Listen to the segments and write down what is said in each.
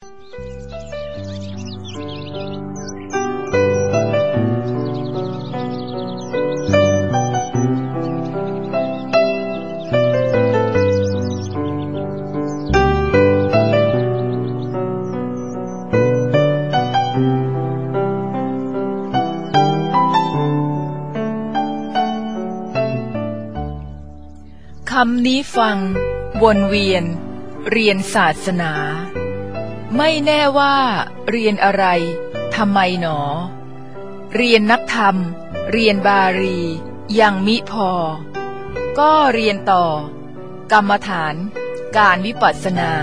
คำนี้ฟังวนเวียนเรียนศาสนาไม่แน่ว่าเรียนอะไรทำไมหนอเรียนนักธรรมเรียนบาลียังมิพอก็เรียนต่อกรรมฐานการวิปัสสนา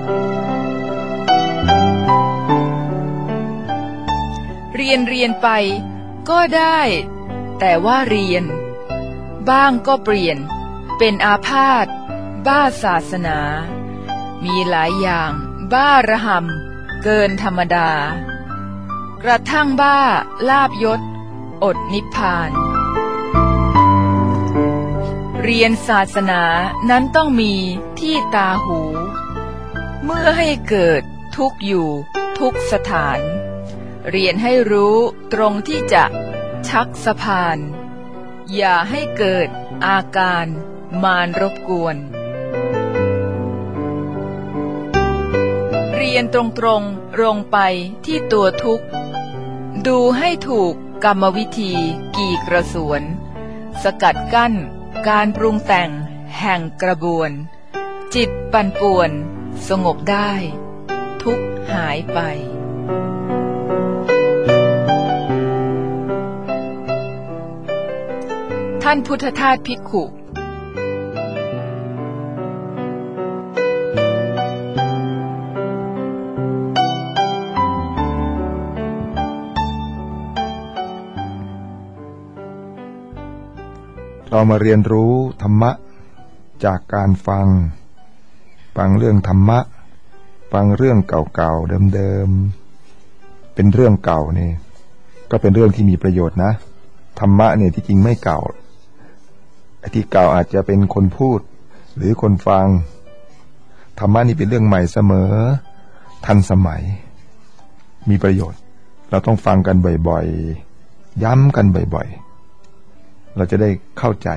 เรียนไปก็ได้แต่ว่าเรียนบ้างก็เปลี่ยนเป็นอาพาธบ้าศาสนามีหลายอย่างบ้าระห่ำเกินธรรมดากระทั่งบ้าลาภยศอดนิพพานเรียนศาสนานั้นต้องมีที่ตาหูเมื่อให้เกิดทุกอยู่ทุกสถานเรียนให้รู้ตรงที่จะชักสะพานอย่าให้เกิดอาการมารรบกวนเรียนตรงๆลงไปที่ตัวทุกข์ดูให้ถูกกรรมวิธีกี่กระสวนสกัดกั้นการปรุงแต่งแห่งกระบวนจิตปั่นป่วนสงบได้ทุกข์หายไปท่านพุทธทาสภิกขุเรามาเรียนรู้ธรรมะจากการฟังเรื่องธรรมะฟังเรื่องเก่าๆเดิมๆเป็นเรื่องเก่านี่ก็เป็นเรื่องที่มีประโยชน์นะธรรมะเนี่ยที่จริงไม่เก่าไอ้ที่เก่าอาจจะเป็นคนพูดหรือคนฟังธรรมะนี่เป็นเรื่องใหม่เสมอทันสมัยมีประโยชน์เราต้องฟังกันบ่อยๆย้ำกันบ่อยๆเราจะได้เข้าใจ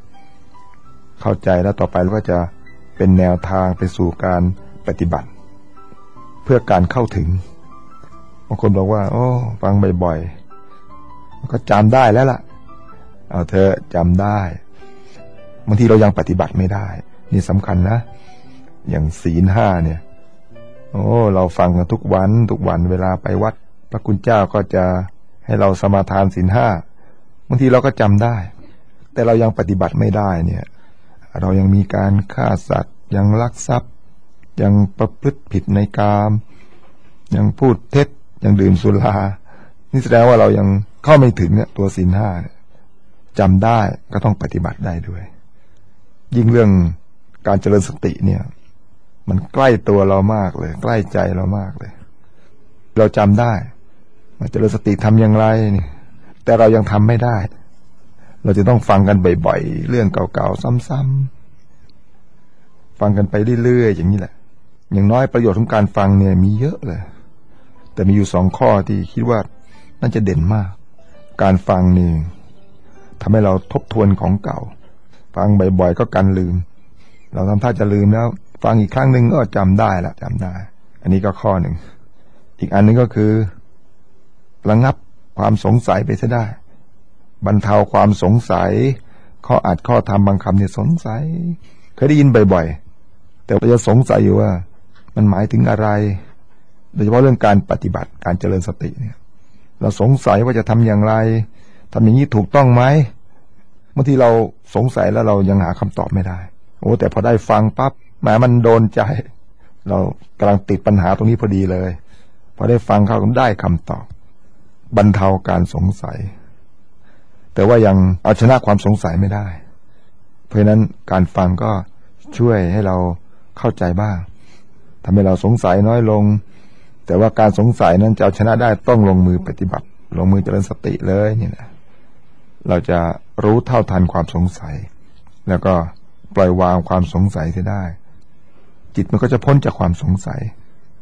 แล้วต่อไปเราก็จะเป็นแนวทางไปสู่การปฏิบัติเพื่อการเข้าถึงบางคนบอกว่าโอ้ฟังบ่อยๆก็จำได้แล้วล่ะเอาเธอจำได้บางทีเรายังปฏิบัติไม่ได้นี่สำคัญนะอย่างศีล5เนี่ยโอ้เราฟังกันทุกวันเวลาไปวัดพระคุณเจ้าก็จะให้เราสมาทานศีล5บางทีเราก็จำได้แต่เรายังปฏิบัติไม่ได้เนี่ยเรายังมีการฆ่าสัตว์ยังลักทรัพย์ยังประพฤติผิดในกามยังพูดเท็จยังดื่มสุรานี่แสดงว่าเรายังเข้าไม่ถึงเนี่ยตัวศีล5เนี่ยจำได้ก็ต้องปฏิบัติได้ด้วยยิ่งเรื่องการเจริญสติเนี่ยมันใกล้ตัวเรามากเลยใกล้ใจเรามากเลยเราจำได้มาเจริญสติทำอย่างไรนี่แต่เรายังทำไม่ได้เราจะต้องฟังกันบ่อยๆเรื่องเก่าๆซ้ำๆฟังกันไปเรื่อยๆอย่างนี้แหละอย่างน้อยประโยชน์ของการฟังเนี่ยมีเยอะเลยแต่มีอยู่2ข้อที่คิดว่าน่าจะเด่นมากการฟังนี่ทำให้เราทบทวนของเก่าฟังบ่อยๆก็กันลืมเราทำท่าจะลืมแล้วฟังอีกครั้งนึงก็จำได้อันนี้ก็ข้อหนึ่งอีกอันนึงก็คือระงับความสงสัยไปซะได้บรรเทาความสงสัยข้ออัดข้อธรรมบางคำเนี่ยสงสัยเคยได้ยินบ่อยๆแต่เราจะสงสัยอยู่ว่ามันหมายถึงอะไรโดยเฉพาะเรื่องการปฏิบัติการเจริญสติเนี่ยเราสงสัยว่าจะทำอย่างไรทำอย่างนี้ถูกต้องไหมบางทีเราสงสัยแล้วเรายังหาคำตอบไม่ได้โอ้แต่พอได้ฟังปั๊บแหมมันโดนใจเรากำลังติดปัญหาตรงนี้พอดีเลยพอได้ฟังเขาก็ได้คำตอบบรรเทาการสงสัยแต่ว่ายังเอาชนะความสงสัยไม่ได้เพราะฉะนั้นการฟังก็ช่วยให้เราเข้าใจบ้างทำให้เราสงสัยน้อยลงแต่ว่าการสงสัยนั้นจะเอาชนะได้ต้องลงมือปฏิบัติลงมือเจริญสติเลยนี่นะเราจะรู้เท่าทันความสงสัยแล้วก็ปล่อยวางความสงสัยเสียได้จิตมันก็จะพ้นจากความสงสัย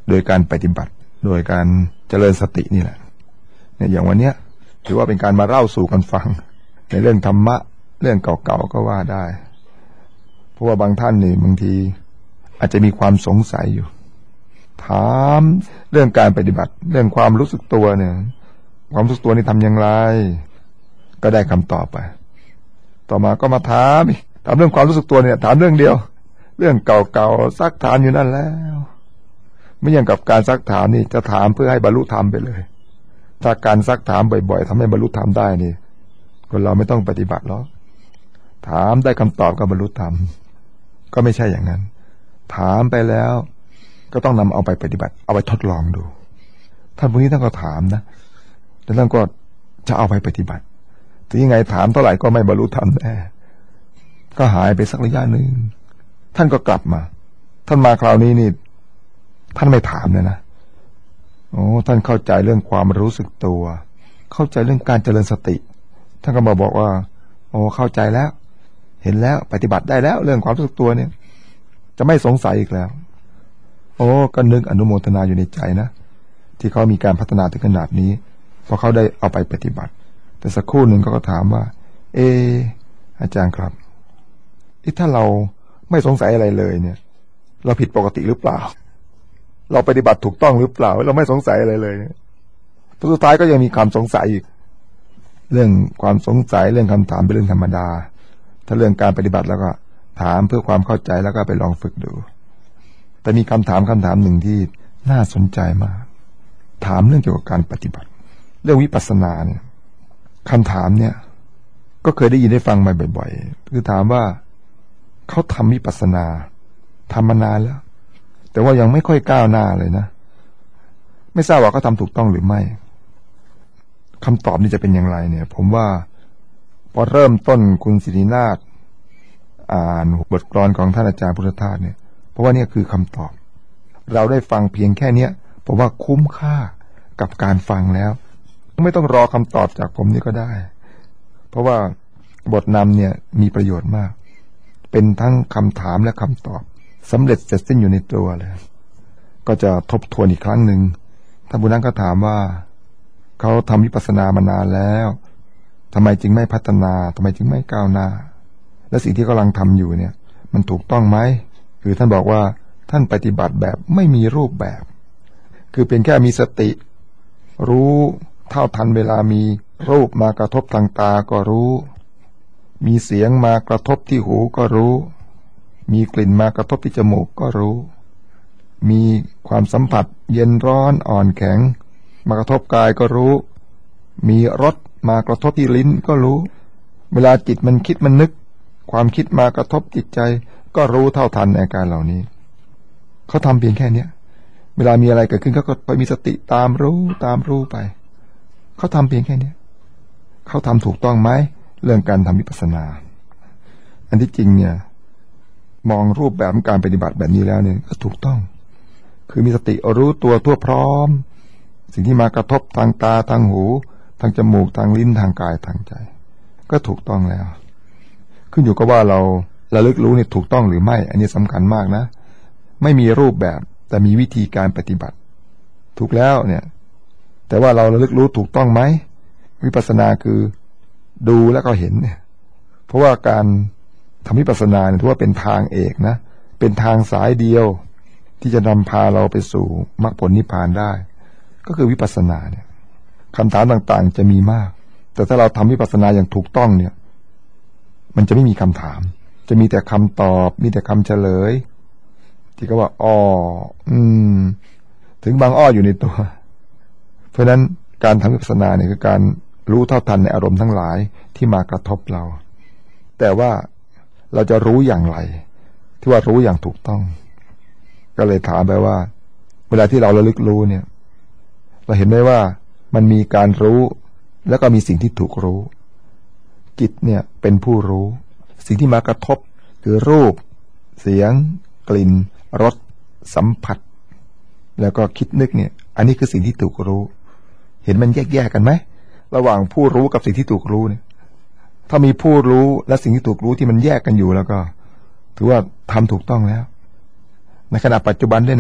โดยการปฏิบัติโดยการเจริญสตินี่แหละเนี่ยอย่างวันเนี้ยถือว่าเป็นการมาเล่าสู่กันฟังในเรื่องธรรมะเรื่องเก่าๆก็ว่าได้เพราะว่าบางท่านนี่บางทีอาจจะมีความสงสัยอยู่ถามเรื่องการปฏิบัติเรื่องความรู้สึกตัวเนี่ยความรู้สึกตัวนี่ทำอย่างไรก็ได้คำตอบไปต่อมาก็มาถามเรื่องความรู้สึกตัวเนี่ยถามเรื่องเดียวเรื่องเก่าๆซักถามอยู่นั่นแล้วไม่อย่างกับการซักถามนี่จะถามเพื่อให้บรรลุธรรมไปเลยถ้าการซักถามบ่อยๆทำให้บรรลุธรรมได้นี่คนเราไม่ต้องปฏิบัติหรอกถามได้คำตอบก็บรรลุธรรมก็ไม่ใช่อย่างนั้นถามไปแล้วก็ต้องนำเอาไปปฏิบัติเอาไปทดลองดูท่านพวกนี้ท่านก็ถามนะแล้วท่านก็จะเอาไปปฏิบัติถึงยังไงถามเท่าไหร่ก็ไม่บรรลุธรรมแน่ก็หายไปสักระยะหนึ่งท่านก็กลับมาท่านมาคราวนี้นี่ท่านไม่ถามเลยนะโอ้ท่านเข้าใจเรื่องความรู้สึกตัวเข้าใจเรื่องการเจริญสติท่านก็มาบอกว่าโอ้เข้าใจแล้วเห็นแล้วปฏิบัติได้แล้วเรื่องความรู้สึกตัวเนี่ยจะไม่สงสัยอีกแล้วโอ้ก็นึกอนุโมทนาอยู่ในใจนะที่เขามีการพัฒนาถึงขนาดนี้พอเขาได้เอาไปปฏิบัติแต่สักครู่หนึ่งเขาก็ถามว่าอาจารย์ครับถ้าเราไม่สงสัยอะไรเลยเนี่ยเราผิดปกติหรือเปล่าเราปฏิบัติถูกต้องหรือเปล่าเราไม่สงสัยอะไรเลยสุดท้ายก็ยังมีความสงสัยอีกเรื่องความสงสัยเรื่องคำถามเป็นเรื่องธรรมดาถ้าเรื่องการปฏิบัติแล้วก็ถามเพื่อความเข้าใจแล้วก็ไปลองฝึกดูแต่มีคำถามหนึ่งที่น่าสนใจมากถามเรื่องเกี่ยวกับการปฏิบัติเรื่องวิปัสสนาเนี่ยคำถามเนี่ยก็เคยได้ยินได้ฟังมาบ่อยๆคือถามว่าเขาทำวิปัสสนาทำมานานแล้วแต่ว่ายังไม่ค่อยก้าวหน้าเลยนะไม่ทราบว่าเขาทำถูกต้องหรือไม่คำตอบนี้จะเป็นอย่างไรเนี่ยผมว่าพอเริ่มต้นคุณศิรินาถอ่านบทกลอนของท่านอาจารย์พุทธทาสเนี่ยเพราะว่านี่คือคำตอบเราได้ฟังเพียงแค่เนี้ยผมว่าคุ้มค่ากับการฟังแล้วไม่ต้องรอคำตอบจากผมนี่ก็ได้เพราะว่าบทนำเนี่ยมีประโยชน์มากเป็นทั้งคำถามและคำตอบสำเร็จเสร็จสิ้นอยู่ในตัวเลยก็จะทบทวนอีกครั้งหนึ่งท่านผู้นั้นก็ถามว่าเขาทำวิปัสสนามานานแล้วทำไมจึงไม่พัฒนาทำไมจึงไม่ก้าวหน้าและสิ่งที่กำลังทำอยู่เนี่ยมันถูกต้องไหมคือท่านบอกว่าท่านปฏิบัติแบบไม่มีรูปแบบคือเป็นแค่มีสติรู้เท่าทันเวลามีรูปมากระทบทางตาก็รู้มีเสียงมากระทบที่หูก็รู้มีกลิ่นมากระทบที่จมูกก็รู้มีความสัมผัสเย็นร้อนอ่อนแข็งมากระทบกายก็รู้มีรสมากระทบที่ลิ้นก็รู้เวลาจิตมันคิดมันนึกความคิดมากระทบจิตใจก็รู้เท่าทันอาการเหล่านี้เขาทำเพียงแค่เนี้ยเวลามีอะไรเกิดขึ้นเขาก็ไปมีสติตามรู้ไปเขาทำเพียงแค่เนี้ยเขาทำถูกต้องไหมเรื่องการทำวิปัสสนาอันที่จริงเนี่ยมองรูปแบบการปฏิบัติแบบนี้แล้วเนี่ยก็ถูกต้องคือมีสติรู้ตัวทั่วพร้อมสิ่งที่มากระทบทางตาทางหูทางจมูกทางลิ้นทางกายทางใจก็ถูกต้องแล้วขึ้นอยู่กับว่าเราระลึกรู้เนี่ยถูกต้องหรือไม่อันนี้สำคัญมากนะไม่มีรูปแบบแต่มีวิธีการปฏิบัติถูกแล้วเนี่ยแต่ว่าเราระลึกรู้ถูกต้องไหมวิปัสสนาคือดูแล้วก็เห็นเนี่ยเพราะว่าการทำวิปัสสนาเนี่ยถือว่าเป็นทางเอกนะเป็นทางสายเดียวที่จะนำพาเราไปสู่มรรคผลนิพพานได้ก็คือวิปัสสนาเนี่ยคำถามต่างๆจะมีมากแต่ถ้าเราทำวิปัสสนาอย่างถูกต้องเนี่ยมันจะไม่มีคำถามจะมีแต่คำตอบมีแต่คำเฉลยที่เขาว่าถึงบางอ้ออยู่ในตัวเพราะฉะนั้นการทำวิปัสสนาเนี่ยคือการรู้เท่าทันในอารมณ์ทั้งหลายที่มากระทบเราแต่ว่าเราจะรู้อย่างไรที่ว่ารู้อย่างถูกต้องก็เลยถามไปว่าเวลาที่เราระลึกรู้เนี่ยเราเห็นได้ว่ามันมีการรู้แล้วก็มีสิ่งที่ถูกรู้จิตเนี่ยเป็นผู้รู้สิ่งที่มากระทบคือรูปเสียงกลิ่นรสสัมผัสแล้วก็คิดนึกเนี่ยอันนี้คือสิ่งที่ถูกรู้เห็นมันแยกกันไหมระหว่างผู้รู้กับสิ่งที่ถูกรู้เนี่ยถ้ามีผู้รู้และสิ่งที่ถูกรู้ที่มันแยกกันอยู่แล้วก็ถือว่าทำถูกต้องแล้วในขณะปัจจุบันด้วยนะ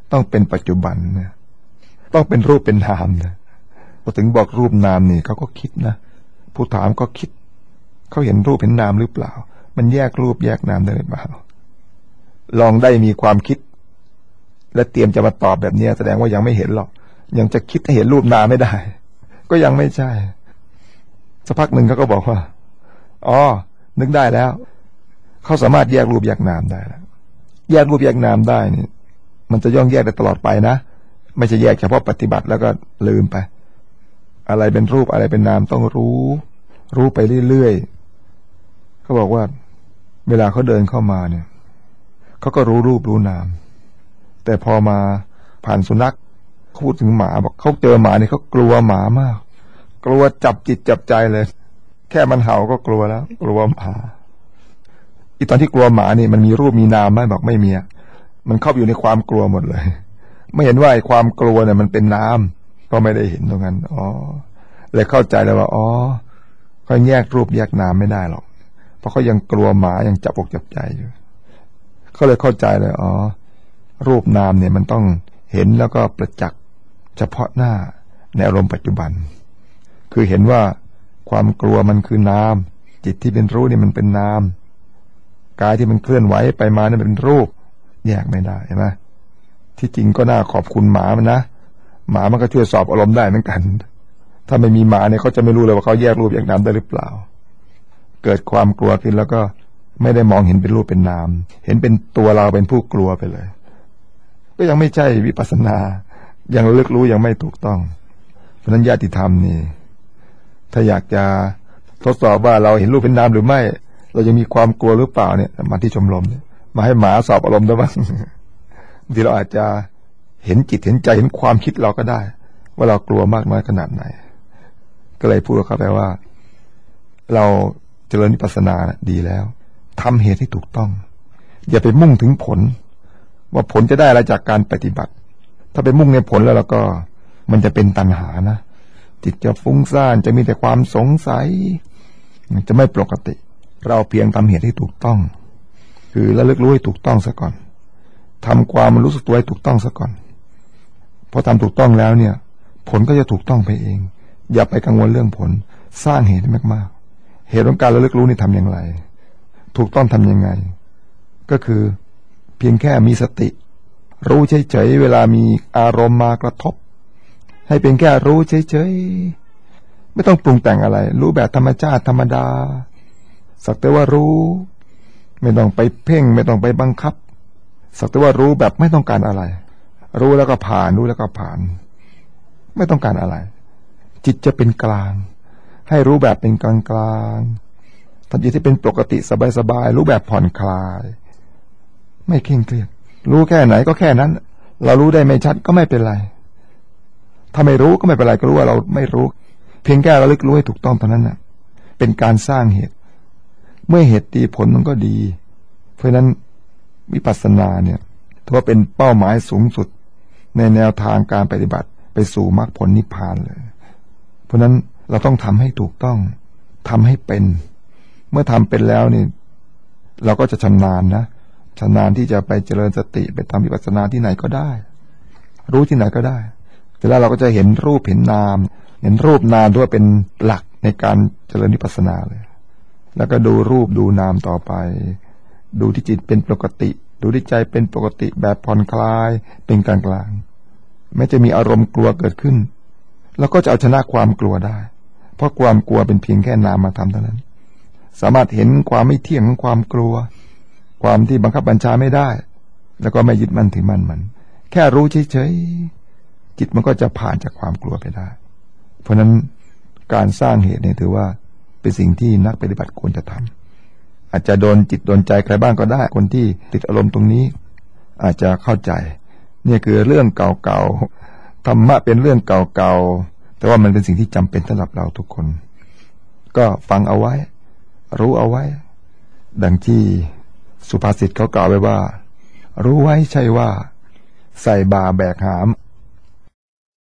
ต้องเป็นปัจจุบันนะต้องเป็นรูปเป็นนามนะพอถึงบอกรูปนามนี่เขาก็คิดนะผู้ถามก็คิดเขาเห็นรูปเห็นนามหรือเปล่ามันแยกรูปแยกนามได้หรือเปล่าลองได้มีความคิดและเตรียมจะมาตอบแบบนี้แสดงว่ายังไม่เห็นหรอกยังจะคิดให้เห็นรูปนามไม่ได้ก็ยังไม่ใช่สักพักหนึ่งเขาก็บอกว่าอ๋อนึกได้แล้วเขาสามารถแยกรูปแยกนามได้แล้วแยกรูปแยกนามได้นี่มันจะย่องแยกได้ตลอดไปนะไม่ใช่แยกเฉพาะปฏิบัติแล้วก็ลืมไปอะไรเป็นรูปอะไรเป็นนามต้องรู้ไปเรื่อยๆเขาบอกว่าเวลาเขาเดินเข้ามาเนี่ยเขาก็รู้รูปรู้นามแต่พอมาผ่านสุนัขพูดถึงหมาบอกเขาเจอหมาเนี่ยเขากลัวหมามากกลัวจับจิตจับใจเลยแค่มันเห่าก็กลัวแล้วกลัวหมาอีตอนที่กลัวหมานี่มันมีรูปมีนามไหมบอกไม่มีมันเข้าอยู่ในความกลัวหมดเลยไม่เห็นว่าความกลัวเนี่ยมันเป็นนามก็ไม่ได้เห็นตรงนั้นอ๋อเลยเข้าใจเลยว่าอ๋อเขาแยกรูปแยกนามไม่ได้หรอกเพราะเขายังกลัวหมายังจับอกจับใจอยู่เขาเลยเข้าใจเลยอ๋อรูปนามเนี่ยมันต้องเห็นแล้วก็ประจักษ์เฉพาะหน้าในอารมณ์ปัจจุบันคือเห็นว่าความกลัวมันคือนามจิตที่เป็นรู้นี่มันเป็นนามกายที่มันเคลื่อนไหวไปมานี่เป็นรูปแยกไม่ได้เห็นไหมที่จริงก็น่าขอบคุณหมามันนะหมามันก็ช่วยสอบอารมณ์ได้เหมือนกันถ้าไม่มีหมาเนี่ยเขาจะไม่รู้เลยว่าเขาแยกรูปแยกนามได้หรือเปล่าเกิดความกลัวขึ้นแล้วก็ไม่ได้มองเห็นเป็นรูปเป็นนามเห็นเป็นตัวเราเป็นผู้กลัวไปเลยก็ยังไม่ใช่วิปัสสนายังลึกรู้ยังไม่ถูกต้องเพราะนั้นญาติธรรมนี่ถ้าอยากจะทดสอบว่าเราเห็นรูปเป็นนามหรือไม่เรายังมีความกลัวหรือเปล่าเนี่ยมาที่ชมรมเนี่ยมาให้หมาสอบอารมณ์ได้บ้างบางทีเราอาจจะเห็นจิตเห็นใจเห็นความคิดเราก็ได้ว่าเรากลัวมากน้อยขนาดไหนก็เลยพูดกับเขาไปว่าเราเจริญวิปัสสนาดีแล้วทำเหตุให้ถูกต้องอย่าไปมุ่งถึงผลว่าผลจะได้อะไรจากการปฏิบัติถ้าไปมุ่งในผลแล้วก็มันจะเป็นตัณหานะจิตจะฟุ้งซ่านจะมีแต่ความสงสัยจะไม่ปกติเราเพียงทำเหตุให้ถูกต้องคือระลึกรู้ให้ถูกต้องซะก่อนทำความรู้สึกตัวให้ถูกต้องซะก่อนพอทำถูกต้องแล้วเนี่ยผลก็จะถูกต้องไปเองอย่าไปกังวลเรื่องผลสร้างเหตุให้มากๆเหตุของการระลึกรู้นี่ทำอย่างไรถูกต้องทำยังไงก็คือเพียงแค่มีสติรู้เฉยๆเวลามีอารมณ์มากระทบให้เพียงแค่รู้เฉยๆไม่ต้องปรุงแต่งอะไรรู้แบบธรรมชาติธรรมดาสักแต่ว่ารู้ไม่ต้องไปเพ่งไม่ต้องไปบังคับสักแต่ว่ารู้แบบไม่ต้องการอะไรรู้แล้วก็ผ่านรู้แล้วก็ผ่านไม่ต้องการอะไรจิตจะเป็นกลางให้รู้แบบเป็นกลางกลางทันทีที่เป็นปกติสบายๆรู้แบบผ่อนคลายไม่เคร่งเครียดรู้แค่ไหนก็แค่นั้นเรารู้ได้ไม่ชัดก็ไม่เป็นไรถ้าไม่รู้ก็ไม่เป็นไรก็รู้ว่าเราไม่รู้เพียงแค่ระลึกรู้ให้ถูกต้องเท่านั้นน่ะเป็นการสร้างเหตุเมื่อเหตุดีผลมันก็ดีเพราะนั้นวิปัสสนาเนี่ยถือว่าเป็นเป้าหมายสูงสุดในแนวทางการปฏิบัติไปสู่มรรคผลนิพพานเลยเพราะนั้นเราต้องทำให้ถูกต้องทำให้เป็นเมื่อทำเป็นแล้วนี่เราก็จะชำนาญนะชำนาญที่จะไปเจริญสติไปทำวิปัสสนาที่ไหนก็ได้รู้ที่ไหนก็ได้แต่แล้วเราก็จะเห็นรูปเห็นนามเห็นรูปนามด้วยเป็นหลักในการเจริญวิปัสสนาเลยแล้วก็ดูรูปดูนามต่อไปดูที่จิตเป็นปกติดูที่ใจเป็นปกติแบบผ่อนคลายเป็นกลางกลางแม้จะมีอารมณ์กลัวเกิดขึ้นแล้วก็จะเอาชนะความกลัวได้เพราะความกลัวเป็นเพียงแค่นามธรรมเท่านั้นสามารถเห็นความไม่เที่ยงของความกลัวความที่บังคับบัญชาไม่ได้แล้วก็ไม่ยึดมั่นถือมั่นมันแค่รู้เฉยๆจิตมันก็จะผ่านจากความกลัวไปได้เพราะนั้นการสร้างเหตุเนี่ยถือว่าเป็นสิ่งที่นักปฏิบัติควรจะทำอาจจะโดนจิตโดนใจใครบ้างก็ได้คนที่ติดอารมณ์ตรงนี้อาจจะเข้าใจเนี่ยคือเรื่องเก่าๆธรรมะเป็นเรื่องเก่าๆแต่ว่ามันเป็นสิ่งที่จำเป็นสำหรับเราทุกคนก็ฟังเอาไว้รู้เอาไว้ดังที่สุภาษิตเขากล่าวไว้ว่ารู้ไว้ใช่ว่าใส่บ่าแบกหาม